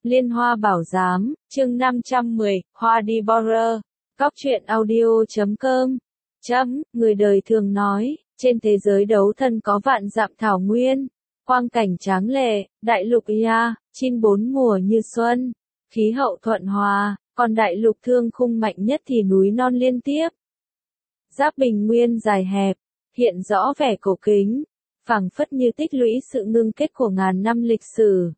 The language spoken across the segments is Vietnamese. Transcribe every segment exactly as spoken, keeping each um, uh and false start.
Liên Hoa Bảo Giám, chương năm trăm mười, Hoa đi Border. Cóc truyện audio chấm com. Chấm, người đời thường nói, trên thế giới đấu thần có vạn dặm thảo nguyên, quang cảnh tráng lệ, đại lục Ia, chín bốn mùa như xuân, khí hậu thuận hòa, còn đại lục thương khung mạnh nhất thì núi non liên tiếp. Giáp bình nguyên dài hẹp, hiện rõ vẻ cổ kính, phảng phất như tích lũy sự ngưng kết của ngàn năm lịch sử.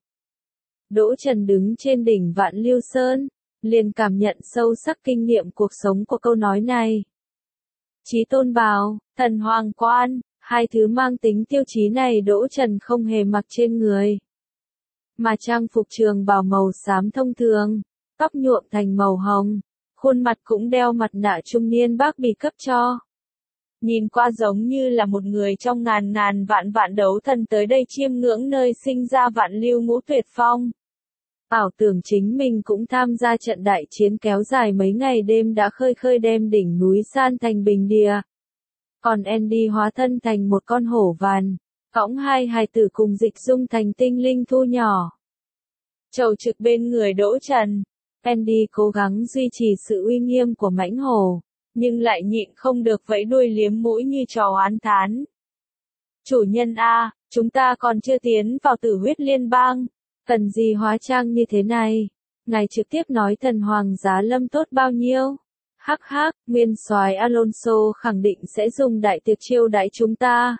Đỗ Trần đứng trên đỉnh Vạn Lưu Sơn, liền cảm nhận sâu sắc kinh nghiệm cuộc sống của câu nói này. Chí tôn bào, thần hoàng quan, hai thứ mang tính tiêu chí này Đỗ Trần không hề mặc trên người. Mà trang phục trường bào màu xám thông thường, tóc nhuộm thành màu hồng, khuôn mặt cũng đeo mặt nạ trung niên bác bì cấp cho. Nhìn qua giống như là một người trong ngàn ngàn vạn vạn đấu thần tới đây chiêm ngưỡng nơi sinh ra Vạn Lưu Ngũ Tuyệt Phong. Ảo tưởng chính mình cũng tham gia trận đại chiến kéo dài mấy ngày đêm đã khơi khơi đem đỉnh núi san thành bình địa. Còn Andy hóa thân thành một con hổ vằn, cõng hai hài tử cùng Dịch Dung thành tinh linh thu nhỏ. Chầu trực bên người Đỗ Trần, Andy cố gắng duy trì sự uy nghiêm của mãnh hổ, nhưng lại nhịn không được vẫy đuôi liếm mũi như trò oán thán. Chủ nhân a, chúng ta còn chưa tiến vào Tử Huyết Liên bang, cần gì hóa trang như thế này? Ngài trực tiếp nói thần hoàng giá lâm tốt bao nhiêu? Hắc hắc, nguyên soái Alonso khẳng định sẽ dùng đại tiệc chiêu đãi chúng ta.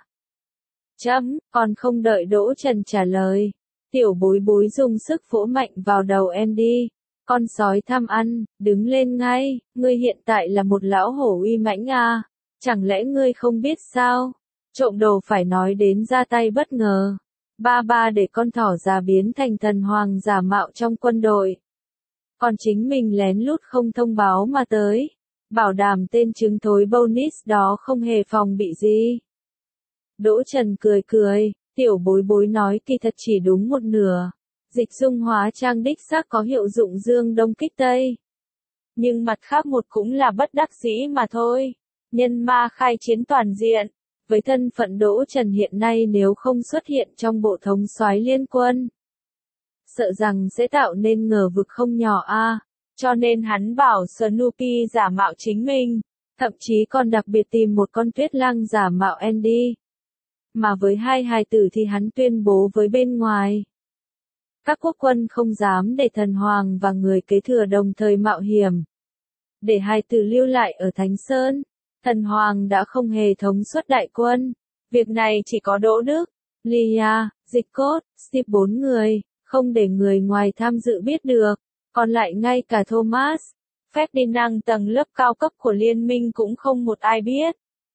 Chấm, còn không đợi Đỗ Trần trả lời, tiểu bối bối dùng sức vỗ mạnh vào đầu Andy. Con sói tham ăn, đứng lên ngay, ngươi hiện tại là một lão hổ uy mãnh à, chẳng lẽ ngươi không biết sao? Trộm đồ phải nói đến ra tay bất ngờ. Ba ba để con thỏ già biến thành thần hoàng giả mạo trong quân đội. Còn chính mình lén lút không thông báo mà tới. Bảo đảm tên trứng thối bonus đó không hề phòng bị gì. Đỗ Trần cười cười, tiểu bối bối nói kỳ thật chỉ đúng một nửa. Dịch dung hóa trang đích xác có hiệu dụng dương đông kích tây. Nhưng mặt khác một cũng là bất đắc dĩ mà thôi. Nhân ma khai chiến toàn diện. Với thân phận Đỗ Trần hiện nay nếu không xuất hiện trong bộ thống soái liên quân, sợ rằng sẽ tạo nên ngờ vực không nhỏ a. À. Cho nên hắn bảo Snoopy giả mạo chính mình, thậm chí còn đặc biệt tìm một con tuyết lang giả mạo Andy. Mà với hai hài tử thì hắn tuyên bố với bên ngoài. Các quốc quân không dám để thần hoàng và người kế thừa đồng thời mạo hiểm. Để hài tử lưu lại ở Thánh Sơn. Thần hoàng đã không hề thống suất đại quân. Việc này chỉ có Đỗ Đức, Lia, Dịch Cốt, Steve bốn người, không để người ngoài tham dự biết được. Còn lại ngay cả Thomas, Ferdinand tầng lớp cao cấp của liên minh cũng không một ai biết.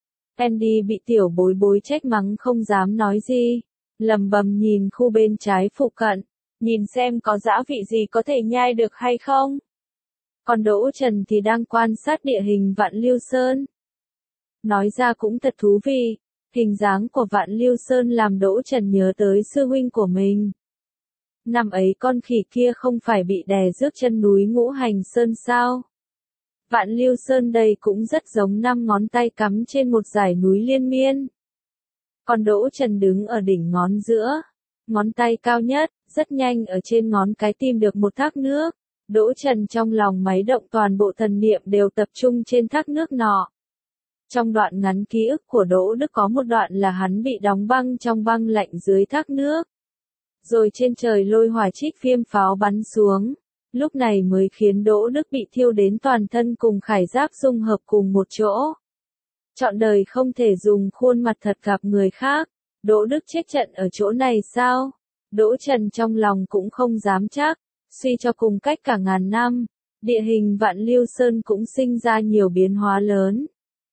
Andy bị tiểu bối bối trách mắng không dám nói gì. Lầm bầm nhìn khu bên trái phụ cận, nhìn xem có dã vị gì có thể nhai được hay không. Còn Đỗ Trần thì đang quan sát địa hình Vạn Lưu Sơn. Nói ra cũng thật thú vị, hình dáng của Vạn Lưu Sơn làm Đỗ Trần nhớ tới sư huynh của mình. Năm ấy con khỉ kia không phải bị đè rước chân núi Ngũ Hành Sơn sao? Vạn Lưu Sơn đây cũng rất giống năm ngón tay cắm trên một dải núi liên miên. Còn Đỗ Trần đứng ở đỉnh ngón giữa, ngón tay cao nhất, rất nhanh ở trên ngón cái tìm được một thác nước. Đỗ Trần trong lòng máy động toàn bộ thần niệm đều tập trung trên thác nước nọ. Trong đoạn ngắn ký ức của Đỗ Đức có một đoạn là hắn bị đóng băng trong băng lạnh dưới thác nước. Rồi trên trời lôi hỏa trích viêm pháo bắn xuống. Lúc này mới khiến Đỗ Đức bị thiêu đến toàn thân cùng khải giáp dung hợp cùng một chỗ. Trọn đời không thể dùng khuôn mặt thật gặp người khác. Đỗ Đức chết trận ở chỗ này sao? Đỗ Trần trong lòng cũng không dám chắc. Suy cho cùng cách cả ngàn năm, địa hình Vạn Lưu Sơn cũng sinh ra nhiều biến hóa lớn.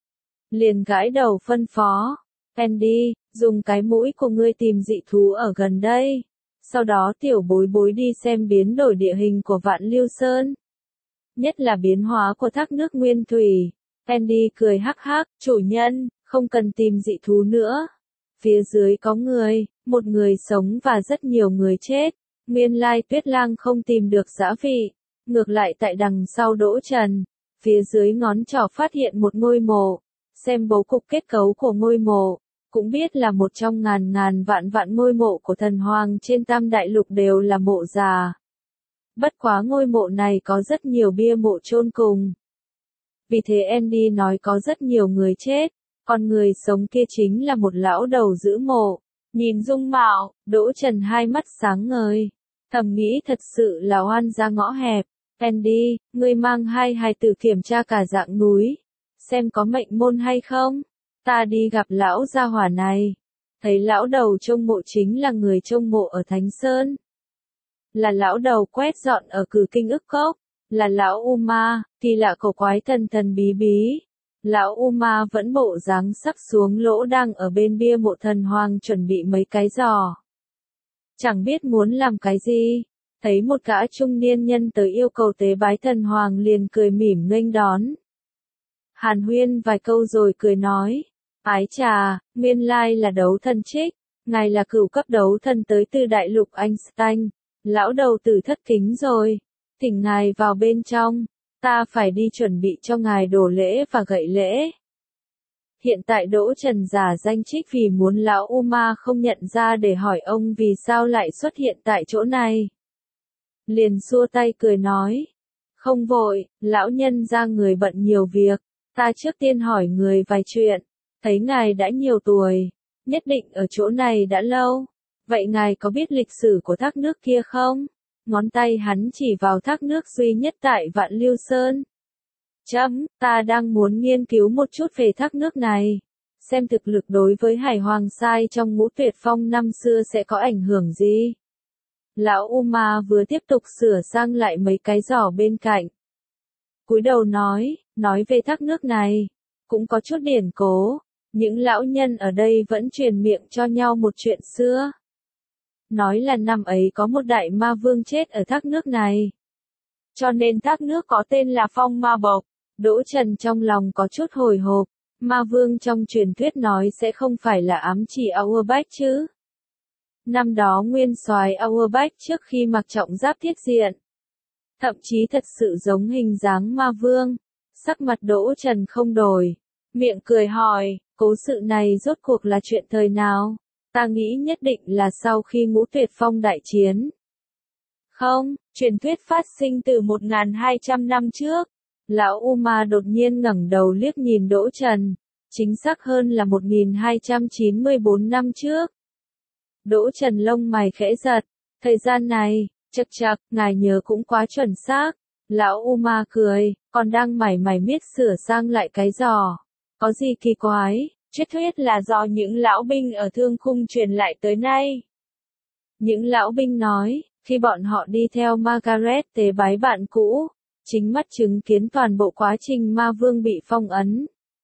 Liền gãi đầu phân phó, Andy, dùng cái mũi của ngươi tìm dị thú ở gần đây. Sau đó tiểu bối bối đi xem biến đổi địa hình của Vạn Lưu Sơn. Nhất là biến hóa của thác nước nguyên thủy. Andy cười hắc hắc, chủ nhân, không cần tìm dị thú nữa. Phía dưới có người, một người sống và rất nhiều người chết. Nguyên lai Tuyết Lang không tìm được dã vị. Ngược lại tại đằng sau Đỗ Trần, phía dưới ngón trỏ phát hiện một ngôi mộ. Xem bố cục kết cấu của ngôi mộ, cũng biết là một trong ngàn ngàn vạn vạn ngôi mộ của thần hoàng trên tam đại lục đều là mộ già. Bất quá ngôi mộ này có rất nhiều bia mộ chôn cùng. Vì thế Andy nói có rất nhiều người chết, còn người sống kia chính là một lão đầu giữ mộ. Nhìn dung mạo, Đỗ Trần hai mắt sáng ngời. Thầm nghĩ thật sự là oan ra ngõ hẹp. Andy, ngươi mang hai hài tử kiểm tra cả dạng núi. Xem có mệnh môn hay không? Ta đi gặp lão gia hỏa này. Thấy lão đầu trông mộ chính là người trông mộ ở Thánh Sơn. Là lão đầu quét dọn ở Cử Kinh Ức Cốc. Là lão Uma, kỳ lạ cổ quái thần thần bí bí. Lão Uma vẫn bộ dáng sắc xuống lỗ đang ở bên bia mộ thần hoàng chuẩn bị mấy cái giò. Chẳng biết muốn làm cái gì. Thấy một gã trung niên nhân tới yêu cầu tế bái thần hoàng liền cười mỉm nghênh đón. Hàn huyên vài câu rồi cười nói. Ái trà, nguyên lai là đấu thần Trích. Ngài là cửu cấp đấu thần tới từ đại lục Einstein. Lão đầu tử thất kính rồi. Thỉnh ngài vào bên trong. Ta phải đi chuẩn bị cho ngài đồ lễ và gậy lễ. Hiện tại Đỗ Trần giả danh Trích vì muốn lão Uma không nhận ra để hỏi ông vì sao lại xuất hiện tại chỗ này. Liền xua tay cười nói. Không vội, lão nhân ra người bận nhiều việc. Ta trước tiên hỏi người vài chuyện. Thấy ngài đã nhiều tuổi. Nhất định ở chỗ này đã lâu. Vậy ngài có biết lịch sử của thác nước kia không? Ngón tay hắn chỉ vào thác nước duy nhất tại Vạn Lưu Sơn. Chấm, ta đang muốn nghiên cứu một chút về thác nước này. Xem thực lực đối với Hải Hoàng Sai trong Ngũ Tuyệt Phong năm xưa sẽ có ảnh hưởng gì. Lão Uma vừa tiếp tục sửa sang lại mấy cái giỏ bên cạnh. Cúi đầu nói, nói về thác nước này. Cũng có chút điển cố. Những lão nhân ở đây vẫn truyền miệng cho nhau một chuyện xưa. Nói là năm ấy có một đại ma vương chết ở thác nước này. Cho nên thác nước có tên là Phong Ma Bộc. Đỗ Trần trong lòng có chút hồi hộp. Ma vương trong truyền thuyết nói sẽ không phải là ám chỉ Auerbach chứ. Năm đó nguyên soái Auerbach trước khi mặc trọng giáp thiết diện. Thậm chí thật sự giống hình dáng ma vương. Sắc mặt Đỗ Trần không đổi. Miệng cười hỏi, cố sự này rốt cuộc là chuyện thời nào? Ta nghĩ nhất định là sau khi Ngũ Tuyệt Phong đại chiến. Không, truyền thuyết phát sinh từ một nghìn hai trăm năm trước. Lão Uma đột nhiên ngẩng đầu liếc nhìn Đỗ Trần. Chính xác hơn là một nghìn hai trăm chín mươi tư năm trước. Đỗ Trần lông mày khẽ giật. Thời gian này, chậc chậc, ngài nhớ cũng quá chuẩn xác. Lão Uma cười, còn đang mải mải miết sửa sang lại cái giò. Có gì kỳ quái? Truyền thuyết là do những lão binh ở Thương Khung truyền lại tới nay. Những lão binh nói, khi bọn họ đi theo Margaret tế bái bạn cũ, chính mắt chứng kiến toàn bộ quá trình ma vương bị phong ấn.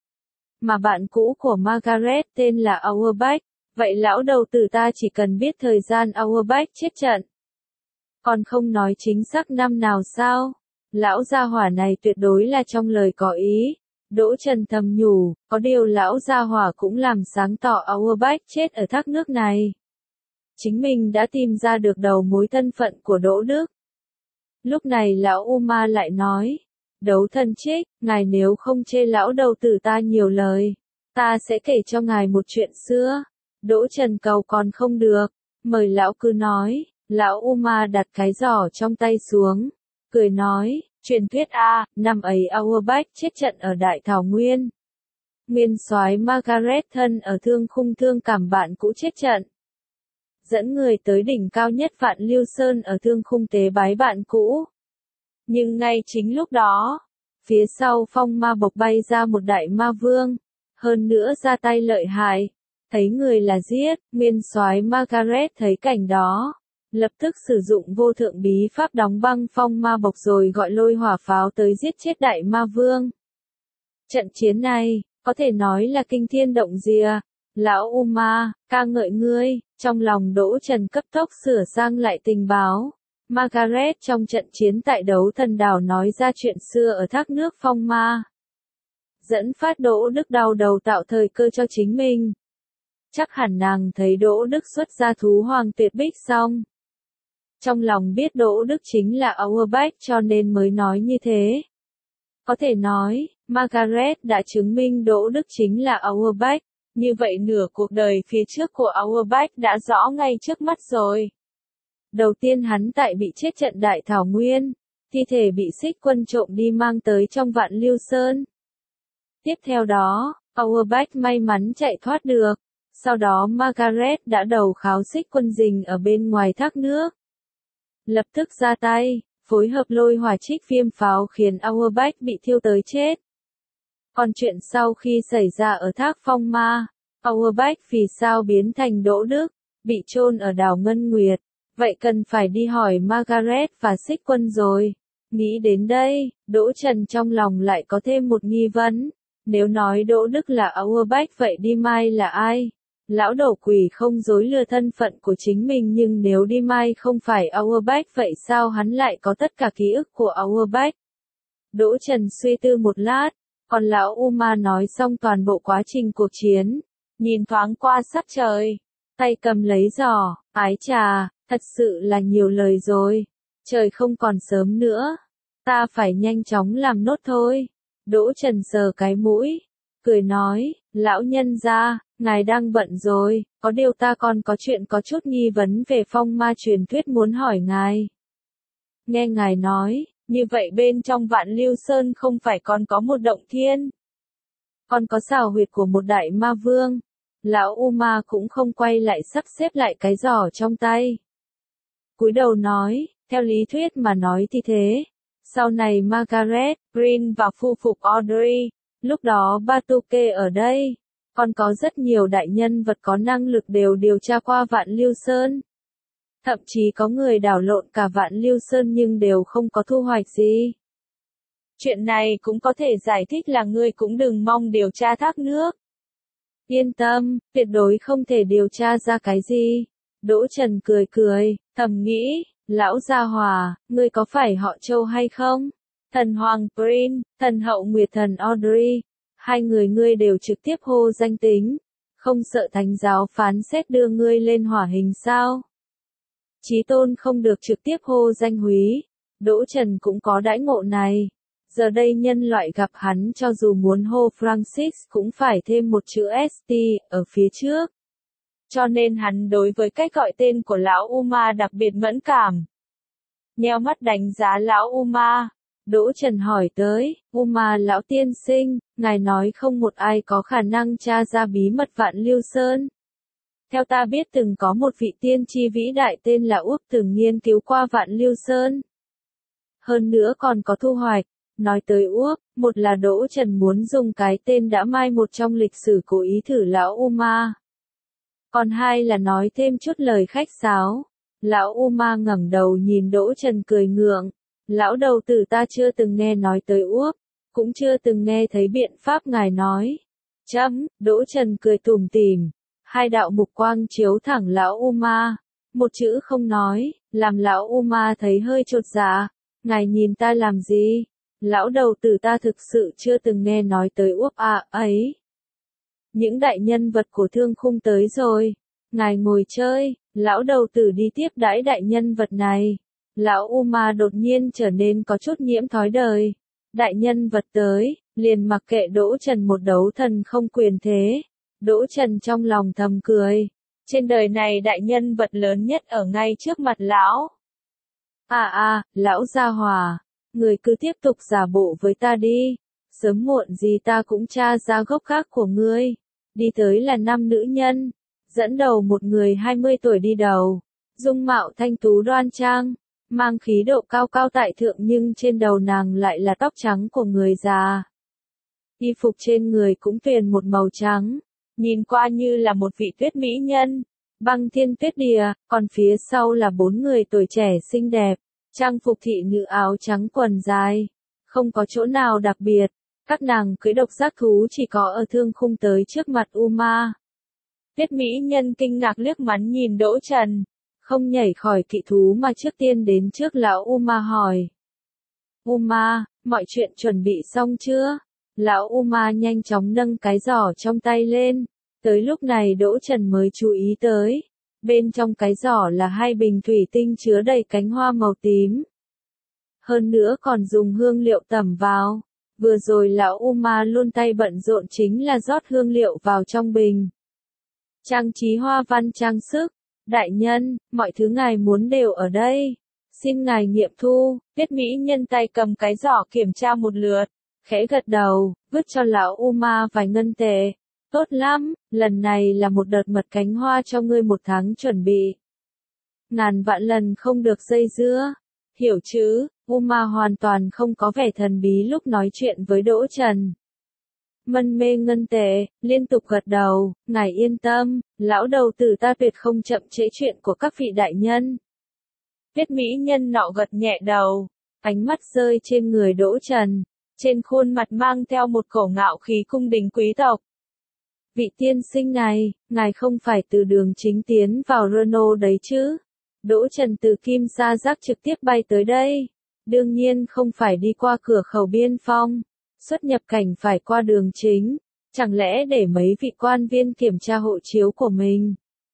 Mà bạn cũ của Margaret tên là Auerbach, vậy lão đầu tử ta chỉ cần biết thời gian Auerbach chết trận. Còn không nói chính xác năm nào sao? Lão gia hỏa này tuyệt đối là trong lời có ý. Đỗ Trần thầm nhủ, có điều lão gia hỏa cũng làm sáng tỏ Auerbach chết ở thác nước này. Chính mình đã tìm ra được đầu mối thân phận của Đỗ Đức. Lúc này lão Uma lại nói, đấu thần Trích, ngài nếu không chê lão đầu tử ta nhiều lời, ta sẽ kể cho ngài một chuyện xưa. Đỗ Trần cầu còn không được, mời lão cứ nói. Lão Uma đặt cái giỏ trong tay xuống, cười nói. Truyền thuyết A, năm ấy Auerbach chết trận ở Đại Thảo Nguyên. Nguyên soái Margaret thân ở Thương Khung thương cảm bạn cũ chết trận. Dẫn người tới đỉnh cao nhất Vạn Lưu Sơn ở Thương Khung tế bái bạn cũ. Nhưng ngay chính lúc đó, phía sau Phong Ma Bộc bay ra một đại ma vương. Hơn nữa ra tay lợi hại. Thấy người là giết, nguyên soái Margaret thấy cảnh đó. Lập tức sử dụng vô thượng bí pháp đóng băng Phong Ma Bộc rồi gọi lôi hỏa pháo tới giết chết đại ma vương. Trận chiến này, có thể nói là kinh thiên động địa. Lão Uma, ca ngợi ngươi, trong lòng Đỗ Trần cấp tốc sửa sang lại tình báo. Margaret trong trận chiến tại đấu thần đảo nói ra chuyện xưa ở thác nước Phong Ma. Dẫn phát Đỗ Đức đau đầu tạo thời cơ cho chính mình. Chắc hẳn nàng thấy Đỗ Đức xuất ra thú hoàng tuyệt bích xong. Trong lòng biết Đỗ Đức chính là Auerbach cho nên mới nói như thế. Có thể nói, Margaret đã chứng minh Đỗ Đức chính là Auerbach. Như vậy nửa cuộc đời phía trước của Auerbach đã rõ ngay trước mắt rồi. Đầu tiên hắn tại bị chết trận Đại Thảo Nguyên, thi thể bị Xích Quân trộm đi mang tới trong Vạn Lưu Sơn. Tiếp theo đó, Auerbach may mắn chạy thoát được, sau đó Margaret đã đầu kháo Xích Quân rình ở bên ngoài thác nước. Lập tức ra tay, phối hợp lôi hỏa trích viêm pháo khiến Auerbach bị thiêu tới chết. Còn chuyện sau khi xảy ra ở thác Phong Ma, Auerbach vì sao biến thành Đỗ Đức, bị chôn ở đảo Ngân Nguyệt, vậy cần phải đi hỏi Margaret và Xích Quân rồi. Nghĩ đến đây, Đỗ Trần trong lòng lại có thêm một nghi vấn, nếu nói Đỗ Đức là Auerbach vậy Đi Mai là ai? Lão đầu quỷ không dối lừa thân phận của chính mình, nhưng nếu Đi Mai không phải Auerbach vậy sao hắn lại có tất cả ký ức của Auerbach? Đỗ Trần suy tư một lát, còn lão Uma nói xong toàn bộ quá trình cuộc chiến, nhìn thoáng qua sắc trời, tay cầm lấy giỏ, ái trà, thật sự là nhiều lời rồi, trời không còn sớm nữa, ta phải nhanh chóng làm nốt thôi. Đỗ Trần sờ cái mũi, cười nói, lão nhân gia, ngài đang bận rồi, có điều ta còn có chuyện có chút nghi vấn về phong ma truyền thuyết muốn hỏi ngài. Nghe ngài nói, như vậy bên trong Vạn Lưu Sơn không phải còn có một động thiên, còn có xào huyệt của một đại ma vương. Lão Uma cũng không quay lại sắp xếp lại cái giỏ trong tay. Cúi đầu nói, theo lý thuyết mà nói thì thế. Sau này Margaret, Green và phu phục Audrey, lúc đó Batuke ở đây, còn có rất nhiều đại nhân vật có năng lực đều điều tra qua Vạn Lưu Sơn. Thậm chí có người đảo lộn cả Vạn Lưu Sơn nhưng đều không có thu hoạch gì. Chuyện này cũng có thể giải thích là ngươi cũng đừng mong điều tra thác nước. Yên tâm, tuyệt đối không thể điều tra ra cái gì. Đỗ Trần cười cười, thầm nghĩ, lão gia hòa, ngươi có phải họ Châu hay không? Thần Hoàng Green, thần hậu Nguyệt thần Audrey, hai người ngươi đều trực tiếp hô danh tính, không sợ thánh giáo phán xét đưa ngươi lên hỏa hình sao? Chí tôn không được trực tiếp hô danh húy, Đỗ Trần cũng có đãi ngộ này. Giờ đây nhân loại gặp hắn cho dù muốn hô Francis cũng phải thêm một chữ ét tê ở phía trước. Cho nên hắn đối với cách gọi tên của lão Uma đặc biệt mẫn cảm. Nheo mắt đánh giá lão Uma, Đỗ Trần hỏi tới, Uma lão tiên sinh, ngài nói không một ai có khả năng tra ra bí mật Vạn Lưu Sơn. Theo ta biết từng có một vị tiên tri vĩ đại tên là Úc từng nghiên cứu qua Vạn Lưu Sơn. Hơn nữa còn có thu hoạch. Nói tới Úc, một là Đỗ Trần muốn dùng cái tên đã mai một trong lịch sử cố ý thử lão Uma. Còn hai là nói thêm chút lời khách sáo. Lão Uma ngẩng đầu nhìn Đỗ Trần cười ngượng. Lão đầu tử ta chưa từng nghe nói tới Úc, cũng chưa từng nghe thấy biện pháp ngài nói. Chấm, Đỗ Trần cười tủm tỉm. Hai đạo mục quang chiếu thẳng lão Uma. Một chữ không nói, làm lão Uma thấy hơi chột dạ. Ngài nhìn ta làm gì? Lão đầu tử ta thực sự chưa từng nghe nói tới Úc à ấy. Những đại nhân vật của thương khung tới rồi. Ngài ngồi chơi, lão đầu tử đi tiếp đãi đại nhân vật này. Lão Uma đột nhiên trở nên có chút nhiễm thói đời. Đại nhân vật tới, liền mặc kệ Đỗ Trần một đấu thần không quyền thế. Đỗ Trần trong lòng thầm cười. Trên đời này đại nhân vật lớn nhất ở ngay trước mặt lão. À à, lão gia hòa. Người cứ tiếp tục giả bộ với ta đi, sớm muộn gì ta cũng tra ra gốc gác của ngươi. Đi tới là năm nữ nhân, dẫn đầu một người hai mươi tuổi đi đầu, dung mạo thanh tú đoan trang, mang khí độ cao cao tại thượng nhưng trên đầu nàng lại là tóc trắng của người già. Y phục trên người cũng tuyền một màu trắng, nhìn qua như là một vị tuyết mỹ nhân, băng thiên tuyết địa, còn phía sau là bốn người tuổi trẻ xinh đẹp. Trang phục thị nữ áo trắng quần dài, không có chỗ nào đặc biệt, các nàng cưỡi độc giác thú chỉ có ở thương khung tới trước mặt Uma. Tuyết mỹ nhân kinh ngạc liếc mắt nhìn Đỗ Trần, không nhảy khỏi kỵ thú mà trước tiên đến trước lão Uma hỏi. Uma, mọi chuyện chuẩn bị xong chưa? Lão Uma nhanh chóng nâng cái giỏ trong tay lên, tới lúc này Đỗ Trần mới chú ý tới. Bên trong cái giỏ là hai bình thủy tinh chứa đầy cánh hoa màu tím. Hơn nữa còn dùng hương liệu tẩm vào. Vừa rồi lão Uma luôn tay bận rộn chính là rót hương liệu vào trong bình. Trang trí hoa văn trang sức, Đại nhân, mọi thứ ngài muốn đều ở đây. Xin ngài nghiệm thu, Tuyết mỹ nhân tay cầm cái giỏ kiểm tra một lượt, khẽ gật đầu, vứt cho lão Uma vài ngân tệ. Tốt lắm, lần này là một đợt mật cánh hoa cho ngươi một tháng chuẩn bị. Ngàn vạn lần không được dây dưa. Hiểu chứ, Uma hoàn toàn không có vẻ thần bí lúc nói chuyện với Đỗ Trần. Mân mê ngân tệ, liên tục gật đầu, ngài yên tâm, lão đầu tử ta tuyệt không chậm trễ chuyện của các vị đại nhân. Tuyết mỹ nhân nọ gật nhẹ đầu, ánh mắt rơi trên người Đỗ Trần, trên khuôn mặt mang theo một cổ ngạo khí cung đình quý tộc. Vị tiên sinh này, ngài không phải từ đường chính tiến vào Renault đấy chứ? Đỗ Trần từ Kim Sa Giác trực tiếp bay tới đây. Đương nhiên không phải đi qua cửa khẩu biên phong. Xuất nhập cảnh phải qua đường chính. Chẳng lẽ để mấy vị quan viên kiểm tra hộ chiếu của mình?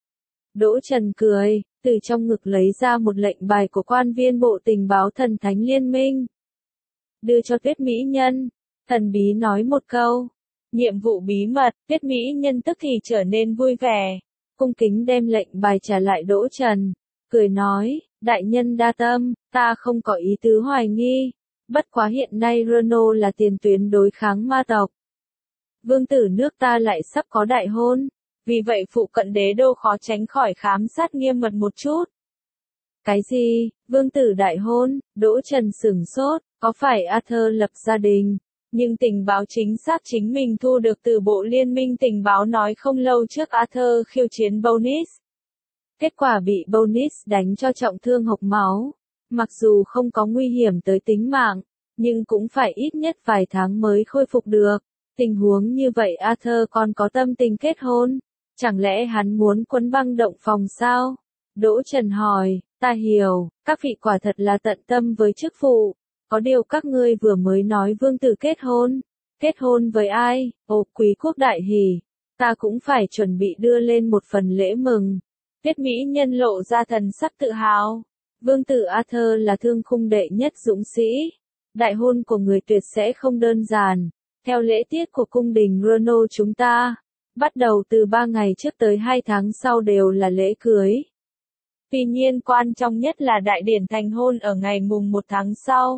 Đỗ Trần cười, từ trong ngực lấy ra một lệnh bài của quan viên bộ tình báo thần thánh liên minh. Đưa cho Tuyết mỹ nhân. Thần bí nói một câu. Nhiệm vụ bí mật, Tuyết mỹ nhân tức thì trở nên vui vẻ. Cung kính đem lệnh bài trả lại Đỗ Trần. Cười nói, đại nhân đa tâm, ta không có ý tứ hoài nghi. Bất quá hiện nay Renault là tiền tuyến đối kháng ma tộc. Vương tử nước ta lại sắp có đại hôn. Vì vậy phụ cận đế đô khó tránh khỏi khám sát nghiêm mật một chút. Cái gì, vương tử đại hôn, Đỗ Trần sửng sốt, có phải Arthur lập gia đình? Nhưng tình báo chính xác chính mình thu được từ bộ liên minh tình báo nói không lâu trước Arthur khiêu chiến Bonis. Kết quả bị Bonis đánh cho trọng thương hộc máu. Mặc dù không có nguy hiểm tới tính mạng, nhưng cũng phải ít nhất vài tháng mới khôi phục được. Tình huống như vậy Arthur còn có tâm tình kết hôn. Chẳng lẽ hắn muốn quấn băng động phòng sao? Đỗ Trần hỏi, ta hiểu, các vị quả thật là tận tâm với chức vụ. Có điều các ngươi vừa mới nói vương tử kết hôn. Kết hôn với ai? Ồ, quý quốc đại hỷ. Ta cũng phải chuẩn bị đưa lên một phần lễ mừng. Tuyết mỹ nhân lộ ra thần sắc tự hào. Vương tử Arthur là thương khung đệ nhất dũng sĩ. Đại hôn của người tuyệt sẽ không đơn giản. Theo lễ tiết của cung đình Renault chúng ta, bắt đầu từ ba ngày trước tới hai tháng sau đều là lễ cưới. Tuy nhiên quan trọng nhất là đại điển thành hôn ở ngày mùng một tháng sau.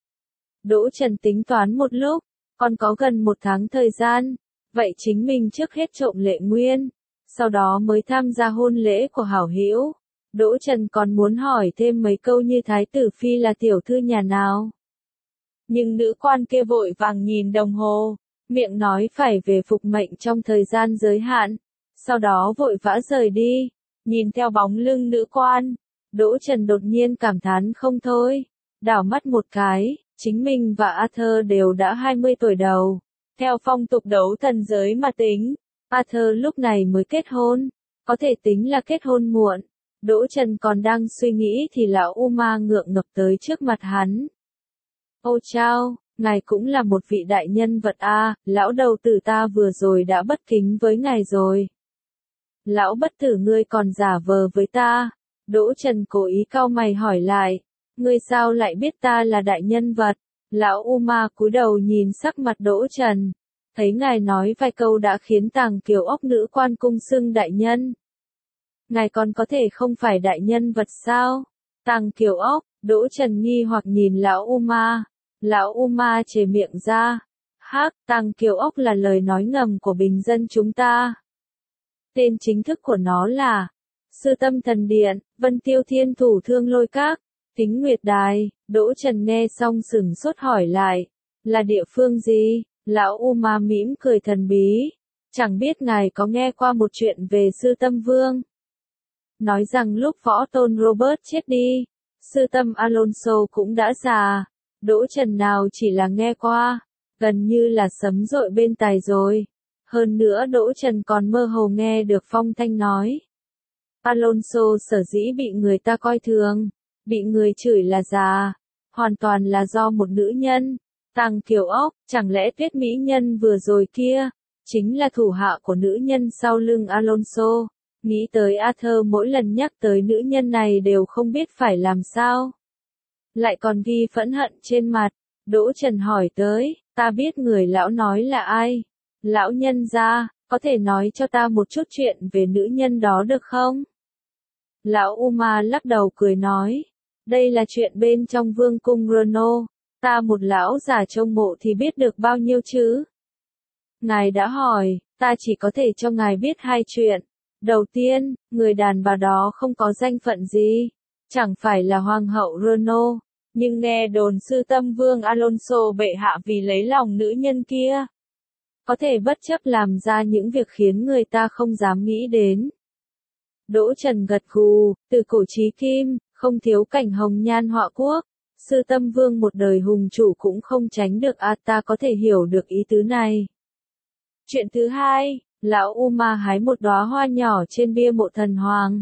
Đỗ Trần tính toán một lúc, còn có gần một tháng thời gian, vậy chính mình trước hết trộm lệ nguyên, sau đó mới tham gia hôn lễ của hảo hữu. Đỗ Trần còn muốn hỏi thêm mấy câu như thái tử phi là tiểu thư nhà nào. Nhưng nữ quan kia vội vàng nhìn đồng hồ, miệng nói phải về phục mệnh trong thời gian giới hạn, sau đó vội vã rời đi, nhìn theo bóng lưng nữ quan. Đỗ Trần đột nhiên cảm thán không thôi, đảo mắt một cái, chính mình và Arthur đều đã hai mươi tuổi đầu. Theo phong tục đấu thần giới mà tính, Arthur lúc này mới kết hôn, có thể tính là kết hôn muộn. Đỗ Trần còn đang suy nghĩ thì lão Uma ngượng ngập tới trước mặt hắn. Ô chao, ngài cũng là một vị đại nhân vật a, à, lão đầu tử ta vừa rồi đã bất kính với ngài rồi. Lão bất tử ngươi còn giả vờ với ta. Đỗ Trần cố ý cau mày hỏi lại, ngươi sao lại biết ta là đại nhân vật? Lão Uma cúi đầu nhìn sắc mặt Đỗ Trần, thấy ngài nói vài câu đã khiến Tàng Kiều Ốc nữ quan cung xưng đại nhân. Ngài còn có thể không phải đại nhân vật sao? Tàng Kiều Ốc, Đỗ Trần nghi hoặc nhìn lão Uma. Lão Uma chề miệng ra. Hắc, Tàng Kiều Ốc là lời nói ngầm của bình dân chúng ta. Tên chính thức của nó là Sư Tâm Thần Điện, Vân Tiêu Thiên Thủ Thương Lôi Các, Tính Nguyệt Đài. Đỗ Trần nghe xong sửng sốt hỏi lại, là địa phương gì? Lão Uma mỉm cười thần bí, chẳng biết ngài có nghe qua một chuyện về Sư Tâm Vương. Nói rằng lúc võ tôn Robert chết đi, Sư Tâm Alonso cũng đã già. Đỗ Trần nào chỉ là nghe qua, gần như là sấm dội bên tai rồi. Hơn nữa Đỗ Trần còn mơ hồ nghe được phong thanh nói. Alonso sở dĩ bị người ta coi thường, bị người chửi là già, hoàn toàn là do một nữ nhân. Tàng Kiều Ốc, chẳng lẽ Tuyết mỹ nhân vừa rồi kia, chính là thủ hạ của nữ nhân sau lưng Alonso. Nghĩ tới Arthur mỗi lần nhắc tới nữ nhân này đều không biết phải làm sao. Lại còn ghi phẫn hận trên mặt. Đỗ Trần hỏi tới, ta biết người lão nói là ai? Lão nhân gia, có thể nói cho ta một chút chuyện về nữ nhân đó được không? Lão Uma lắc đầu cười nói. Đây là chuyện bên trong vương cung Renault. Ta một lão già trông mộ thì biết được bao nhiêu chứ? Ngài đã hỏi, ta chỉ có thể cho ngài biết hai chuyện. Đầu tiên, người đàn bà đó không có danh phận gì. Chẳng phải là hoàng hậu Renault. Nhưng nghe đồn sư tâm vương Alonso bệ hạ vì lấy lòng nữ nhân kia, có thể bất chấp làm ra những việc khiến người ta không dám nghĩ đến. Đỗ Trần gật gù, từ cổ chí kim, không thiếu cảnh hồng nhan họa quốc. Sư tâm vương một đời hùng chủ cũng không tránh được à, ta có thể hiểu được ý tứ này. Chuyện thứ hai, lão Uma hái một đóa hoa nhỏ trên bia mộ thần hoàng.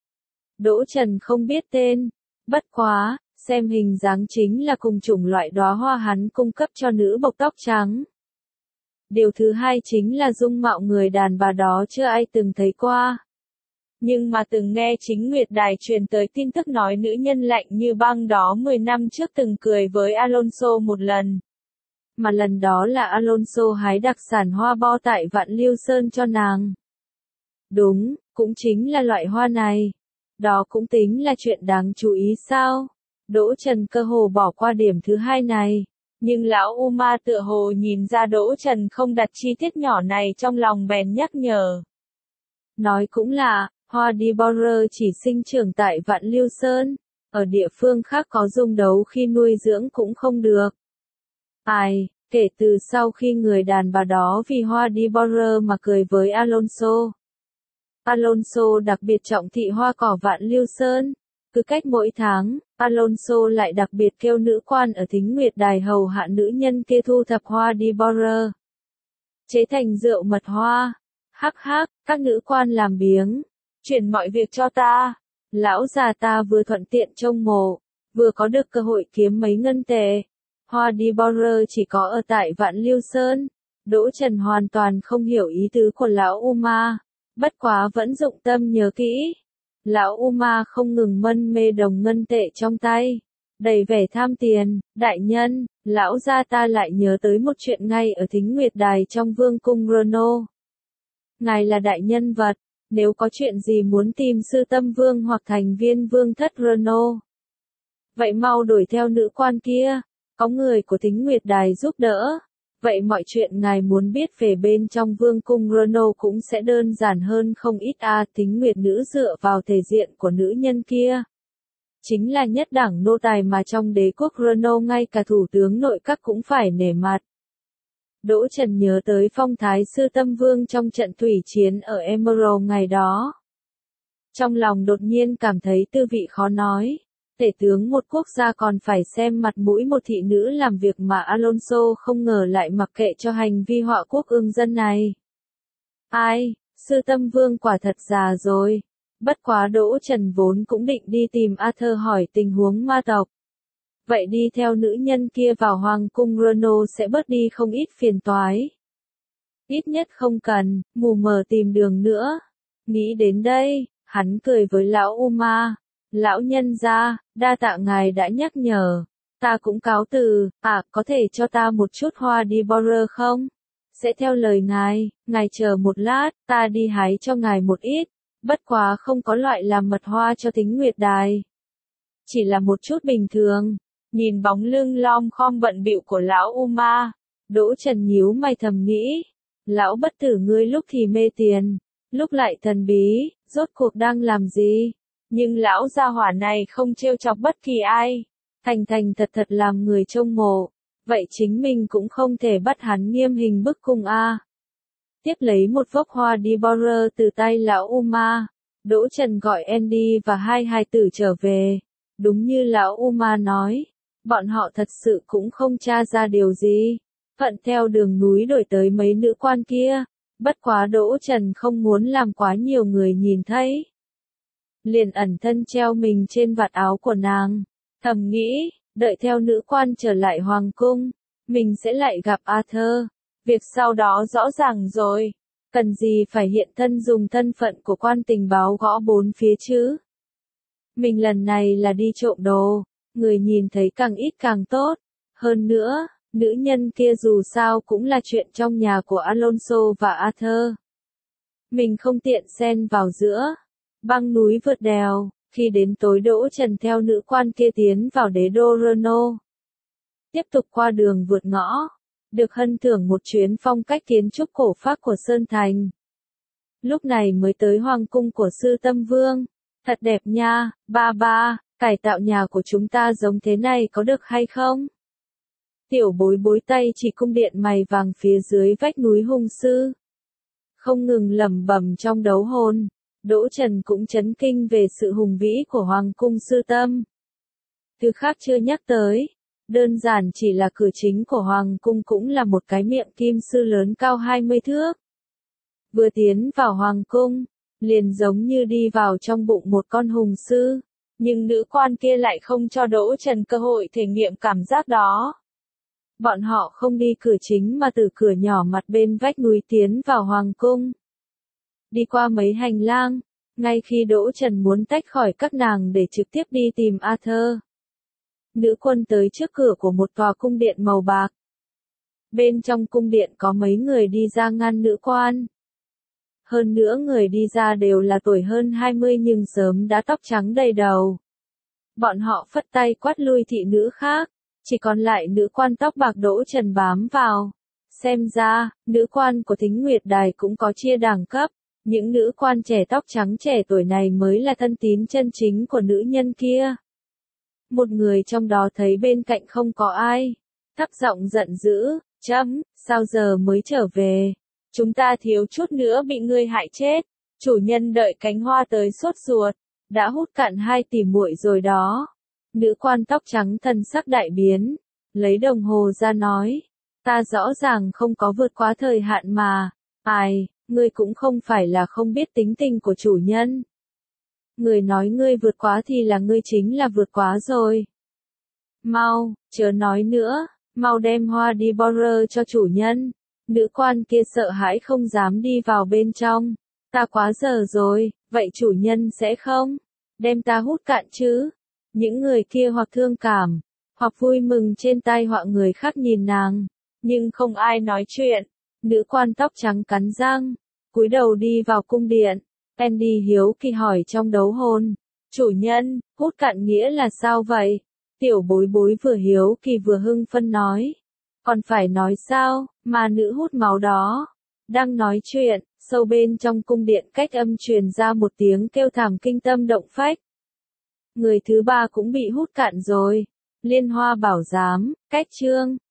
Đỗ Trần không biết tên, bất quá, xem hình dáng chính là cùng chủng loại đóa hoa hắn cung cấp cho nữ bộc tóc trắng. Điều thứ hai chính là dung mạo người đàn bà đó chưa ai từng thấy qua. Nhưng mà từng nghe Chính Nguyệt Đài truyền tới tin tức nói nữ nhân lạnh như băng đó mười năm trước từng cười với Alonso một lần. Mà lần đó là Alonso hái đặc sản hoa bo tại Vạn Liêu Sơn cho nàng. Đúng, cũng chính là loại hoa này. Đó cũng tính là chuyện đáng chú ý sao? Đỗ Trần cơ hồ bỏ qua điểm thứ hai này. Nhưng lão Uma tựa hồ nhìn ra Đỗ Trần không đặt chi tiết nhỏ này trong lòng bèn nhắc nhở. Nói cũng là, hoa đi borer chỉ sinh trưởng tại Vạn Liêu Sơn. Ở địa phương khác có dung đấu khi nuôi dưỡng cũng không được. Ai, kể từ sau khi người đàn bà đó vì hoa đi borer mà cười với Alonso. Alonso đặc biệt trọng thị hoa cỏ Vạn Liêu Sơn. Cứ cách mỗi tháng, Alonso lại đặc biệt kêu nữ quan ở Thính Nguyệt Đài hầu hạ nữ nhân kia thu thập hoa đi borer, chế thành rượu mật hoa. Hắc hắc, các nữ quan làm biếng, chuyển mọi việc cho ta. Lão già ta vừa thuận tiện trông mộ, vừa có được cơ hội kiếm mấy ngân tệ. Hoa đi borer chỉ có ở tại Vạn Liêu Sơn. Đỗ Trần hoàn toàn không hiểu ý tứ của lão Uma, bất quá vẫn dụng tâm nhớ kỹ. Lão Uma không ngừng mân mê đồng ngân tệ trong tay, đầy vẻ tham tiền. Đại nhân, lão gia ta lại nhớ tới một chuyện ngay ở Thính Nguyệt Đài trong vương cung Renault. Ngài là đại nhân vật, nếu có chuyện gì muốn tìm sư tâm vương hoặc thành viên vương thất Renault, vậy mau đuổi theo nữ quan kia, có người của Thính Nguyệt Đài giúp đỡ. Vậy mọi chuyện ngài muốn biết về bên trong vương cung Renault cũng sẽ đơn giản hơn không ít a. À, Thính Nguyệt nữ dựa vào thể diện của nữ nhân kia, chính là nhất đẳng nô tài mà trong đế quốc Renault ngay cả thủ tướng nội các cũng phải nể mặt. Đỗ Trần nhớ tới phong thái sư tâm vương trong trận thủy chiến ở Emerald ngày đó. Trong lòng đột nhiên cảm thấy tư vị khó nói. Tể tướng một quốc gia còn phải xem mặt mũi một thị nữ làm việc mà Alonso không ngờ lại mặc kệ cho hành vi họa quốc ương dân này. Ai, sư tâm vương quả thật già rồi. Bất quá Đỗ Trần vốn cũng định đi tìm Arthur hỏi tình huống ma tộc. Vậy đi theo nữ nhân kia vào hoàng cung Renault sẽ bớt đi không ít phiền toái. Ít nhất không cần, mù mờ tìm đường nữa. Nghĩ đến đây, hắn cười với lão Uma. Lão nhân gia, đa tạ ngài đã nhắc nhở. Ta cũng cáo từ, à, có thể cho ta một chút hoa đi borer không? Sẽ theo lời ngài, ngài chờ một lát, ta đi hái cho ngài một ít. Bất quá không có loại làm mật hoa cho Thính Nguyệt Đài. Chỉ là một chút bình thường. Nhìn bóng lưng lom khom bận bịu của lão Uma, Đỗ Trần nhíu mày thầm nghĩ. Lão bất tử ngươi lúc thì mê tiền, lúc lại thần bí, rốt cuộc đang làm gì? Nhưng lão gia hỏa này không trêu chọc bất kỳ ai, thành thành thật thật làm người trông mộ, vậy chính mình cũng không thể bắt hắn nghiêm hình bức cung a. Tiếp lấy một vốc hoa đi borer từ tay lão Uma, Đỗ Trần gọi Andy và hai hài tử trở về. Đúng như lão Uma nói, bọn họ thật sự cũng không tra ra điều gì, thuận theo đường núi đổi tới mấy nữ quan kia. Bất quá Đỗ Trần không muốn làm quá nhiều người nhìn thấy, liền ẩn thân treo mình trên vạt áo của nàng, thầm nghĩ, đợi theo nữ quan trở lại hoàng cung, mình sẽ lại gặp Arthur. Việc sau đó rõ ràng rồi, cần gì phải hiện thân dùng thân phận của quan tình báo gõ bốn phía chứ. Mình lần này là đi trộm đồ, người nhìn thấy càng ít càng tốt. Hơn nữa, nữ nhân kia dù sao cũng là chuyện trong nhà của Alonso và Arthur. Mình không tiện xen vào giữa. băng núi vượt đèo, khi đến tối Đỗ Trần theo nữ quan kia tiến vào đế đô Reno. Tiếp tục qua đường vượt ngõ, được hân thưởng một chuyến phong cách kiến trúc cổ phác của Sơn Thành. Lúc này mới tới hoàng cung của Sư Tâm Vương. Thật đẹp nha, ba ba, cải tạo nhà của chúng ta giống thế này có được hay không? Tiểu bối bối tay chỉ cung điện mày vàng phía dưới vách núi hung sư. Không ngừng lẩm bẩm trong đấu hồn, Đỗ Trần cũng chấn kinh về sự hùng vĩ của Hoàng cung Sư Tâm. Thứ khác chưa nhắc tới, đơn giản chỉ là cửa chính của Hoàng cung cũng là một cái miệng kim sư lớn cao hai mươi thước. Vừa tiến vào Hoàng cung, liền giống như đi vào trong bụng một con hùng sư, nhưng nữ quan kia lại không cho Đỗ Trần cơ hội thể nghiệm cảm giác đó. Bọn họ không đi cửa chính mà từ cửa nhỏ mặt bên vách núi tiến vào Hoàng cung. Đi qua mấy hành lang, ngay khi Đỗ Trần muốn tách khỏi các nàng để trực tiếp đi tìm Arthur. Nữ quân tới trước cửa của một tòa cung điện màu bạc. Bên trong cung điện có mấy người đi ra ngăn nữ quan. Hơn nữa người đi ra đều là tuổi hơn hai mươi nhưng sớm đã tóc trắng đầy đầu. Bọn họ phất tay quát lui thị nữ khác, chỉ còn lại nữ quan tóc bạc Đỗ Trần bám vào. Xem ra, nữ quan của Thính Nguyệt Đài cũng có chia đẳng cấp. Những nữ quan trẻ tóc trắng trẻ tuổi này mới là thân tín chân chính của nữ nhân kia. Một người trong đó thấy bên cạnh không có ai, thấp giọng giận dữ, chấm, sao giờ mới trở về? Chúng ta thiếu chút nữa bị ngươi hại chết. Chủ nhân đợi cánh hoa tới sốt ruột, đã hút cạn hai tỷ muội rồi đó. Nữ quan tóc trắng thần sắc đại biến, lấy đồng hồ ra nói, ta rõ ràng không có vượt quá thời hạn mà. Ai, ngươi cũng không phải là không biết tính tình của chủ nhân. Người nói ngươi vượt quá thì là ngươi chính là vượt quá rồi. Mau, chớ nói nữa, mau đem hoa đi borrow cho chủ nhân. Nữ quan kia sợ hãi không dám đi vào bên trong. Ta quá giờ rồi, vậy chủ nhân sẽ không đem ta hút cạn chứ? Những người kia hoặc thương cảm, hoặc vui mừng trên tai họa người khác nhìn nàng, nhưng không ai nói chuyện. Nữ quan tóc trắng cắn răng, cúi đầu đi vào cung điện. Andy hiếu kỳ hỏi trong đấu hồn, chủ nhân, hút cạn nghĩa là sao vậy? Tiểu bối bối vừa hiếu kỳ vừa hưng phân nói, còn phải nói sao, mà nữ hút máu đó. Đang nói chuyện, sâu bên trong cung điện cách âm truyền ra một tiếng kêu thảm kinh tâm động phách. Người thứ ba cũng bị hút cạn rồi. Liên Hoa Bảo Giám, cách chương.